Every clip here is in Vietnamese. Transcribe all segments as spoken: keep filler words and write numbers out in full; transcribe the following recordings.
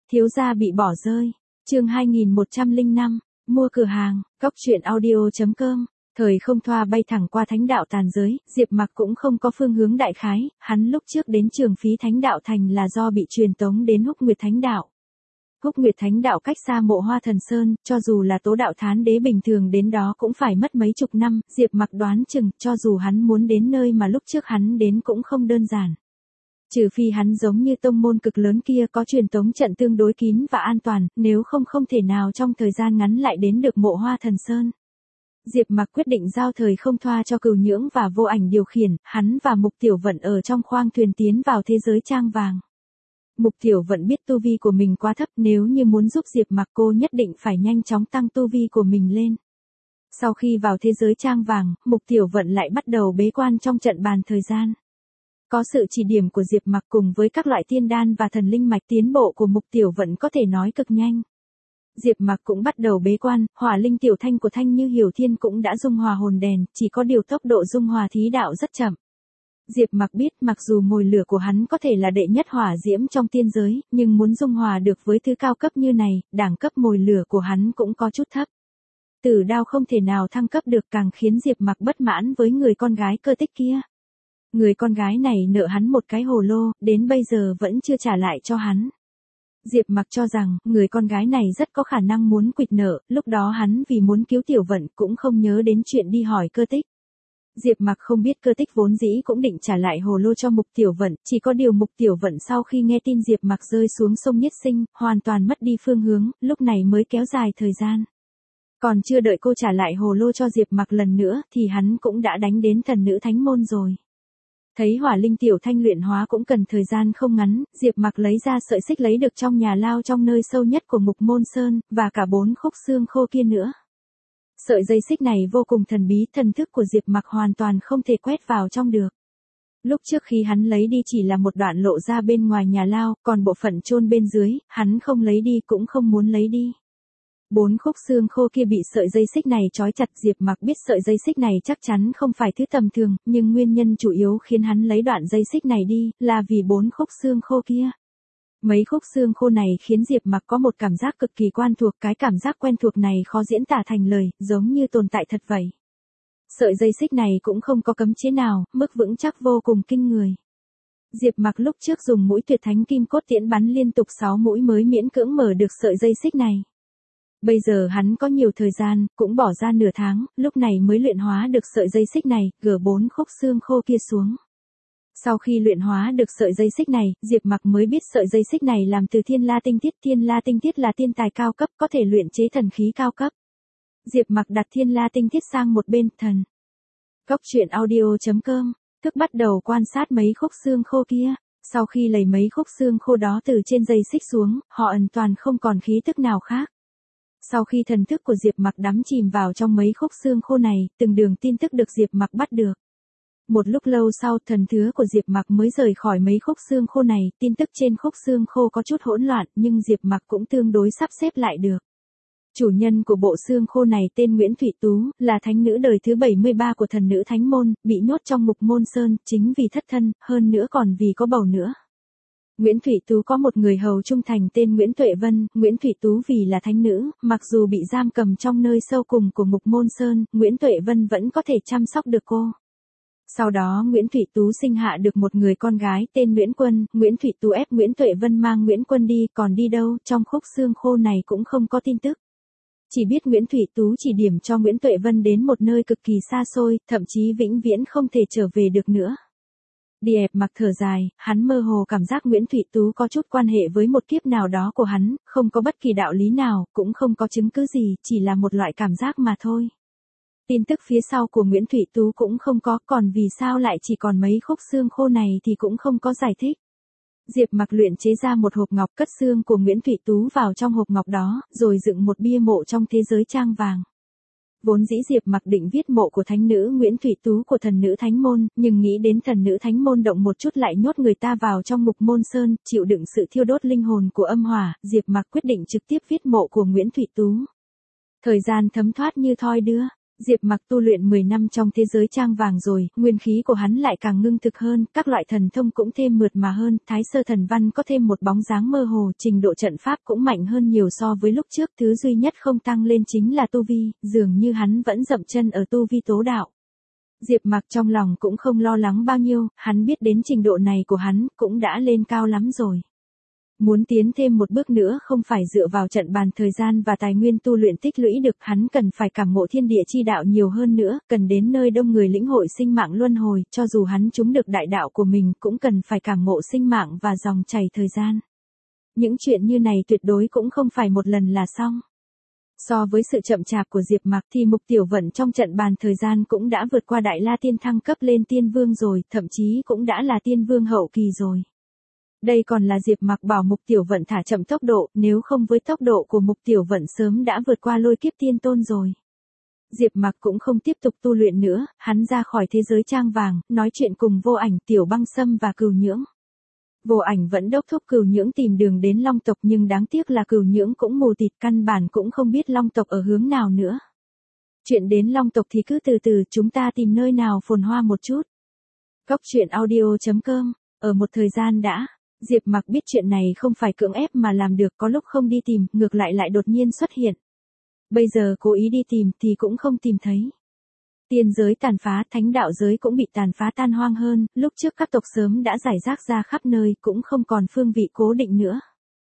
Thiếu gia bị bỏ rơi. Chương hai nghìn một trăm lẻ năm, mua cửa hàng, góc truyện audio chấm com. Thời không thoa bay thẳng qua thánh đạo tàn giới, Diệp Mặc cũng không có phương hướng đại khái, hắn lúc trước đến Trường Phí Thánh Đạo Thành là do bị truyền tống đến Húc Nguyệt Thánh Đạo. Húc Nguyệt Thánh Đạo cách xa Mộ Hoa Thần Sơn, cho dù là Tố Đạo Thán Đế bình thường đến đó cũng phải mất mấy chục năm, Diệp Mặc đoán chừng, cho dù hắn muốn đến nơi mà lúc trước hắn đến cũng không đơn giản. Trừ phi hắn giống như tông môn cực lớn kia có truyền tống trận tương đối kín và an toàn, nếu không không thể nào trong thời gian ngắn lại đến được Mộ Hoa Thần Sơn. Diệp Mặc quyết định giao thời không thoa cho Cửu Nhưỡng và Vô Ảnh điều khiển, hắn và Mục Tiểu Vận ở trong khoang thuyền tiến vào thế giới trang vàng. Mục Tiểu Vận biết tu vi của mình quá thấp, nếu như muốn giúp Diệp Mặc cô nhất định phải nhanh chóng tăng tu vi của mình lên. Sau khi vào thế giới trang vàng, Mục Tiểu Vận lại bắt đầu bế quan trong trận bàn thời gian. Có sự chỉ điểm của Diệp Mặc cùng với các loại tiên đan và thần linh mạch, tiến bộ của Mục Tiểu Vận có thể nói cực nhanh. Diệp Mặc cũng bắt đầu bế quan, hỏa linh tiểu thanh của Thanh Như Hiểu Thiên cũng đã dung hòa hồn đèn, chỉ có điều tốc độ dung hòa thí đạo rất chậm. Diệp Mặc biết mặc dù mồi lửa của hắn có thể là đệ nhất hỏa diễm trong tiên giới, nhưng muốn dung hòa được với thứ cao cấp như này, đẳng cấp mồi lửa của hắn cũng có chút thấp. Tử đao không thể nào thăng cấp được, càng khiến Diệp Mặc bất mãn với người con gái Cơ Tích kia. Người con gái này nợ hắn một cái hồ lô, đến bây giờ vẫn chưa trả lại cho hắn. Diệp Mặc cho rằng, người con gái này rất có khả năng muốn quỵt nợ, lúc đó hắn vì muốn cứu Tiểu Vận cũng không nhớ đến chuyện đi hỏi Cơ Tích. Diệp Mặc không biết Cơ Tích vốn dĩ cũng định trả lại hồ lô cho Mục Tiểu Vận, chỉ có điều Mục Tiểu Vận sau khi nghe tin Diệp Mặc rơi xuống sông Nhất Sinh, hoàn toàn mất đi phương hướng, lúc này mới kéo dài thời gian. Còn chưa đợi cô trả lại hồ lô cho Diệp Mặc lần nữa, thì hắn cũng đã đánh đến thần nữ thánh môn rồi. Thấy hỏa linh tiểu thanh luyện hóa cũng cần thời gian không ngắn, Diệp Mặc lấy ra sợi xích lấy được trong nhà lao trong nơi sâu nhất của Mục Môn Sơn, và cả bốn khúc xương khô kia nữa. Sợi dây xích này vô cùng thần bí, thần thức của Diệp Mặc hoàn toàn không thể quét vào trong được. Lúc trước khi hắn lấy đi chỉ là một đoạn lộ ra bên ngoài nhà lao, còn bộ phận chôn bên dưới, hắn không lấy đi cũng không muốn lấy đi. Bốn khúc xương khô kia bị sợi dây xích này trói chặt, Diệp Mặc biết sợi dây xích này chắc chắn không phải thứ tầm thường, nhưng nguyên nhân chủ yếu khiến hắn lấy đoạn dây xích này đi, là vì bốn khúc xương khô kia. Mấy khúc xương khô này khiến Diệp Mặc có một cảm giác cực kỳ quen thuộc, cái cảm giác quen thuộc này khó diễn tả thành lời, giống như tồn tại thật vậy. Sợi dây xích này cũng không có cấm chế nào, mức vững chắc vô cùng kinh người. Diệp Mặc lúc trước dùng mũi tuyệt thánh kim cốt tiễn bắn liên tục sáu mũi mới miễn cưỡng mở được sợi dây xích này. Bây giờ hắn có nhiều thời gian, cũng bỏ ra nửa tháng, lúc này mới luyện hóa được sợi dây xích này, gỡ bốn khúc xương khô kia xuống. Sau khi luyện hóa được sợi dây xích này, Diệp Mặc mới biết sợi dây xích này làm từ thiên la tinh tiết, thiên la tinh tiết là thiên tài cao cấp, có thể luyện chế thần khí cao cấp. Diệp Mặc đặt thiên la tinh tiết sang một bên, thần. Góc truyện audio chấm com, thức bắt đầu quan sát mấy khúc xương khô kia. Sau khi lấy mấy khúc xương khô đó từ trên dây xích xuống, họ hoàn toàn không còn khí tức nào khác. Sau khi thần thức của Diệp Mặc đắm chìm vào trong mấy khúc xương khô này, từng đường tin tức được Diệp Mặc bắt được. Một lúc lâu sau, thần thứ của Diệp Mặc mới rời khỏi mấy khúc xương khô này, tin tức trên khúc xương khô có chút hỗn loạn, nhưng Diệp Mặc cũng tương đối sắp xếp lại được. Chủ nhân của bộ xương khô này tên Nguyễn Thủy Tú, là thánh nữ đời thứ bảy mươi ba của thần nữ thánh môn, bị nhốt trong Mục Môn Sơn, chính vì thất thân, hơn nữa còn vì có bầu nữa. Nguyễn Thủy Tú có một người hầu trung thành tên Nguyễn Tuệ Vân, Nguyễn Thủy Tú vì là thánh nữ, mặc dù bị giam cầm trong nơi sâu cùng của Mục Môn Sơn, Nguyễn Tuệ Vân vẫn có thể chăm sóc được cô. Sau đó Nguyễn Thủy Tú sinh hạ được một người con gái tên Nguyễn Quân, Nguyễn Thủy Tú ép Nguyễn Tuệ Vân mang Nguyễn Quân đi, còn đi đâu, trong khúc xương khô này cũng không có tin tức. Chỉ biết Nguyễn Thủy Tú chỉ điểm cho Nguyễn Tuệ Vân đến một nơi cực kỳ xa xôi, thậm chí vĩnh viễn không thể trở về được nữa. Diệp Mặc thở dài, hắn mơ hồ cảm giác Nguyễn Thủy Tú có chút quan hệ với một kiếp nào đó của hắn, không có bất kỳ đạo lý nào, cũng không có chứng cứ gì, chỉ là một loại cảm giác mà thôi. Tin tức phía sau của Nguyễn Thủy Tú cũng không có, còn vì sao lại chỉ còn mấy khúc xương khô này thì cũng không có giải thích. Diệp Mặc luyện chế ra một hộp ngọc, cất xương của Nguyễn Thủy Tú vào trong hộp ngọc đó, rồi dựng một bia mộ trong thế giới trang vàng. Vốn dĩ Diệp Mặc định viết mộ của thánh nữ Nguyễn Thủy Tú của thần nữ thánh môn, nhưng nghĩ đến thần nữ thánh môn động một chút lại nhốt người ta vào trong Mục Môn Sơn, chịu đựng sự thiêu đốt linh hồn của âm hỏa, Diệp Mặc quyết định trực tiếp viết mộ của Nguyễn Thủy Tú. Thời gian thấm thoát như thoi đưa, Diệp Mặc tu luyện mười năm trong thế giới trang vàng rồi, nguyên khí của hắn lại càng ngưng thực hơn, các loại thần thông cũng thêm mượt mà hơn, thái sơ thần văn có thêm một bóng dáng mơ hồ, trình độ trận pháp cũng mạnh hơn nhiều so với lúc trước, thứ duy nhất không tăng lên chính là tu vi, dường như hắn vẫn dậm chân ở tu vi tố đạo. Diệp Mặc trong lòng cũng không lo lắng bao nhiêu, hắn biết đến trình độ này của hắn cũng đã lên cao lắm rồi. Muốn tiến thêm một bước nữa không phải dựa vào trận bàn thời gian và tài nguyên tu luyện tích lũy được, hắn cần phải cảm ngộ thiên địa chi đạo nhiều hơn nữa, cần đến nơi đông người lĩnh hội sinh mạng luân hồi, cho dù hắn trúng được đại đạo của mình cũng cần phải cảm ngộ sinh mạng và dòng chảy thời gian. Những chuyện như này tuyệt đối cũng không phải một lần là xong. So với sự chậm chạp của Diệp Mặc thì Mục Tiểu Vận trong trận bàn thời gian cũng đã vượt qua Đại La Tiên thăng cấp lên Tiên Vương rồi, thậm chí cũng đã là Tiên Vương hậu kỳ rồi. Đây còn là Diệp Mặc bảo Mục Tiểu Vận thả chậm tốc độ, nếu không với tốc độ của Mục Tiểu Vận sớm đã vượt qua Lôi Kiếp Tiên Tôn rồi. Diệp Mặc cũng không tiếp tục tu luyện nữa, hắn ra khỏi thế giới trang vàng, nói chuyện cùng Vô Ảnh, Tiểu Băng Sâm và Cừu Nhưỡng. Vô Ảnh vẫn đốc thúc Cừu Nhưỡng tìm đường đến Long tộc nhưng đáng tiếc là Cừu Nhưỡng cũng mù tịt, căn bản cũng không biết Long tộc ở hướng nào nữa. Chuyện đến Long tộc thì cứ từ từ, chúng ta tìm nơi nào phồn hoa một chút. Cốc truyện audio chấm com, ở một thời gian đã. Diệp Mặc biết chuyện này không phải cưỡng ép mà làm được, có lúc không đi tìm, ngược lại lại đột nhiên xuất hiện. Bây giờ cố ý đi tìm thì cũng không tìm thấy. Tiên giới tàn phá, thánh đạo giới cũng bị tàn phá tan hoang hơn, lúc trước các tộc sớm đã rải rác ra khắp nơi, cũng không còn phương vị cố định nữa.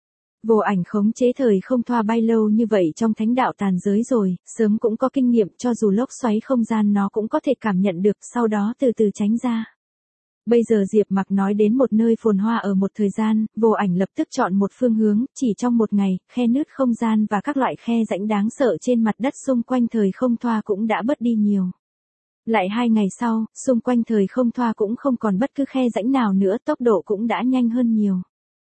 Vô Ảnh khống chế thời không thoa bay lâu như vậy trong thánh đạo tàn giới rồi, sớm cũng có kinh nghiệm, cho dù lốc xoáy không gian nó cũng có thể cảm nhận được, sau đó từ từ tránh ra. Bây giờ Diệp Mặc nói đến một nơi phồn hoa ở một thời gian, Vô Ảnh lập tức chọn một phương hướng, chỉ trong một ngày, khe nứt không gian và các loại khe rãnh đáng sợ trên mặt đất xung quanh thời không thoa cũng đã bớt đi nhiều. Lại hai ngày sau, xung quanh thời không thoa cũng không còn bất cứ khe rãnh nào nữa, tốc độ cũng đã nhanh hơn nhiều.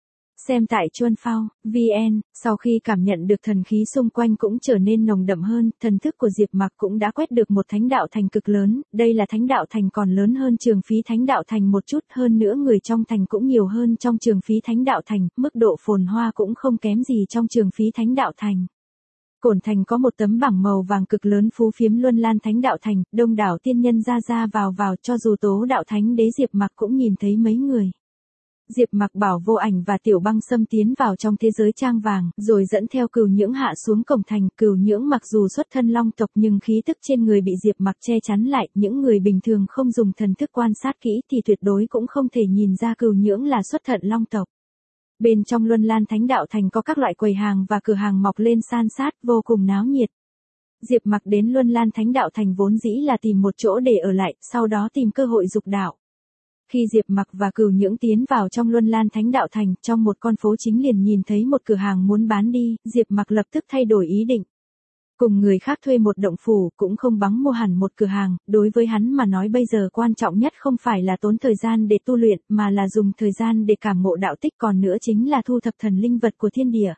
Xem tại Chuan Phao, vê en, sau khi cảm nhận được thần khí xung quanh cũng trở nên nồng đậm hơn, thần thức của Diệp Mặc cũng đã quét được một thánh đạo thành cực lớn, đây là thánh đạo thành còn lớn hơn Trường Phí thánh đạo thành một chút, hơn nữa người trong thành cũng nhiều hơn trong Trường Phí thánh đạo thành, mức độ phồn hoa cũng không kém gì trong Trường Phí thánh đạo thành. Cổn thành có một tấm bảng màu vàng cực lớn phú phiếm luân lan thánh đạo thành, đông đảo tiên nhân ra ra vào vào, cho dù Tố đạo thánh đế Diệp Mặc cũng nhìn thấy mấy người. Diệp Mặc bảo Vô Ảnh và Tiểu Băng Sâm tiến vào trong thế giới trang vàng, rồi dẫn theo Cừu Nhưỡng hạ xuống cổng thành. Cừu Nhưỡng mặc dù xuất thân Long tộc nhưng khí tức trên người bị Diệp Mặc che chắn lại, những người bình thường không dùng thần thức quan sát kỹ thì tuyệt đối cũng không thể nhìn ra Cừu Nhưỡng là xuất thân Long tộc. Bên trong Luân Lan Thánh Đạo Thành có các loại quầy hàng và cửa hàng mọc lên san sát, vô cùng náo nhiệt. Diệp Mặc đến Luân Lan Thánh Đạo Thành vốn dĩ là tìm một chỗ để ở lại, sau đó tìm cơ hội dục đạo. Khi Diệp Mặc và Cừu Nhưỡng tiến vào trong Luân Lan Thánh Đạo Thành, trong một con phố chính liền nhìn thấy một cửa hàng muốn bán đi, Diệp Mặc lập tức thay đổi ý định. Cùng người khác thuê một động phủ, cũng không bằng mua hẳn một cửa hàng, đối với hắn mà nói bây giờ quan trọng nhất không phải là tốn thời gian để tu luyện, mà là dùng thời gian để cảm ngộ đạo tích, còn nữa chính là thu thập thần linh vật của thiên địa.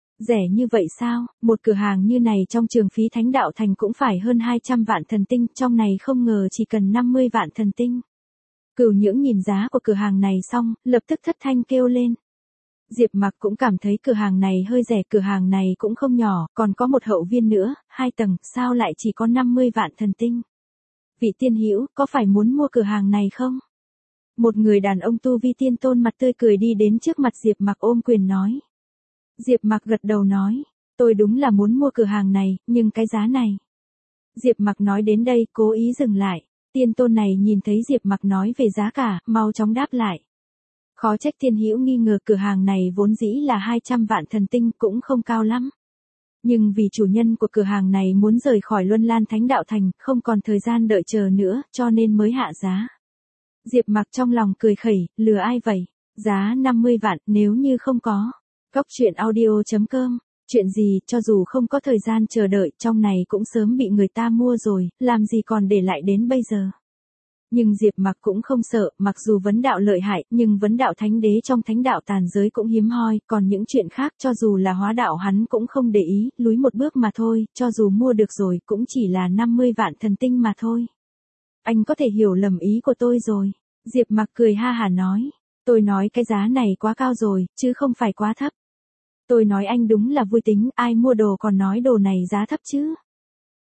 Rẻ như vậy sao, một cửa hàng như này trong Trường Phí Thánh Đạo Thành cũng phải hơn hai trăm vạn thần tinh, trong này không ngờ chỉ cần năm mươi vạn thần tinh. Cừu Nhưỡng nhìn giá của cửa hàng này xong, lập tức thất thanh kêu lên. Diệp Mặc cũng cảm thấy cửa hàng này hơi rẻ, cửa hàng này cũng không nhỏ, còn có một hậu viên nữa, hai tầng, sao lại chỉ có năm mươi vạn thần tinh? Vị tiên hữu, có phải muốn mua cửa hàng này không? Một người đàn ông tu vi tiên tôn mặt tươi cười đi đến trước mặt Diệp Mặc ôm quyền nói. Diệp Mặc gật đầu nói, tôi đúng là muốn mua cửa hàng này, nhưng cái giá này. Diệp Mặc nói đến đây, cố ý dừng lại. Tiên tôn này nhìn thấy Diệp Mặc nói về giá cả, mau chóng đáp lại. Khó trách tiên hữu nghi ngờ, cửa hàng này vốn dĩ là hai trăm vạn thần tinh, cũng không cao lắm. Nhưng vì chủ nhân của cửa hàng này muốn rời khỏi Luân Lan Thánh Đạo Thành, không còn thời gian đợi chờ nữa, cho nên mới hạ giá. Diệp Mặc trong lòng cười khẩy, lừa ai vậy? Giá năm mươi vạn, nếu như không có. Cốc truyện audio chấm com, chuyện gì, cho dù không có thời gian chờ đợi, trong này cũng sớm bị người ta mua rồi, làm gì còn để lại đến bây giờ. Nhưng Diệp Mặc cũng không sợ, mặc dù vấn đạo lợi hại, nhưng vấn đạo thánh đế trong thánh đạo tàn giới cũng hiếm hoi, còn những chuyện khác cho dù là hóa đạo hắn cũng không để ý, lùi một bước mà thôi, cho dù mua được rồi cũng chỉ là năm mươi vạn thần tinh mà thôi. Anh có thể hiểu lầm ý của tôi rồi. Diệp Mặc cười ha hả nói, tôi nói cái giá này quá cao rồi, chứ không phải quá thấp. Tôi nói anh đúng là vui tính, ai mua đồ còn nói đồ này giá thấp chứ.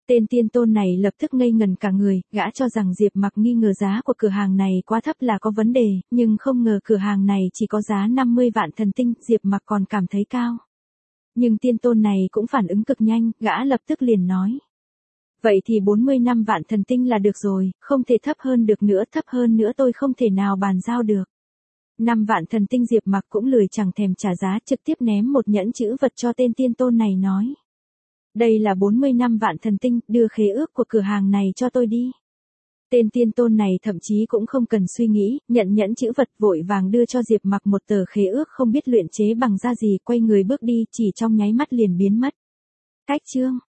Tên tiên tôn này lập tức ngây ngần cả người, gã cho rằng Diệp Mặc nghi ngờ giá của cửa hàng này quá thấp là có vấn đề, nhưng không ngờ cửa hàng này chỉ có giá năm mươi vạn thần tinh, Diệp Mặc còn cảm thấy cao. Nhưng tiên tôn này cũng phản ứng cực nhanh, gã lập tức liền nói. Vậy thì bốn mươi lăm vạn thần tinh là được rồi, không thể thấp hơn được nữa, thấp hơn nữa tôi không thể nào bàn giao được. năm vạn thần tinh Diệp Mặc cũng lười chẳng thèm trả giá, trực tiếp ném một nhẫn chữ vật cho tên tiên tôn này nói. Đây là bốn mươi lăm vạn thần tinh, đưa khế ước của cửa hàng này cho tôi đi. Tên tiên tôn này thậm chí cũng không cần suy nghĩ, nhận nhẫn chữ vật vội vàng đưa cho Diệp Mặc một tờ khế ước không biết luyện chế bằng da gì, quay người bước đi, chỉ trong nháy mắt liền biến mất. Cách chương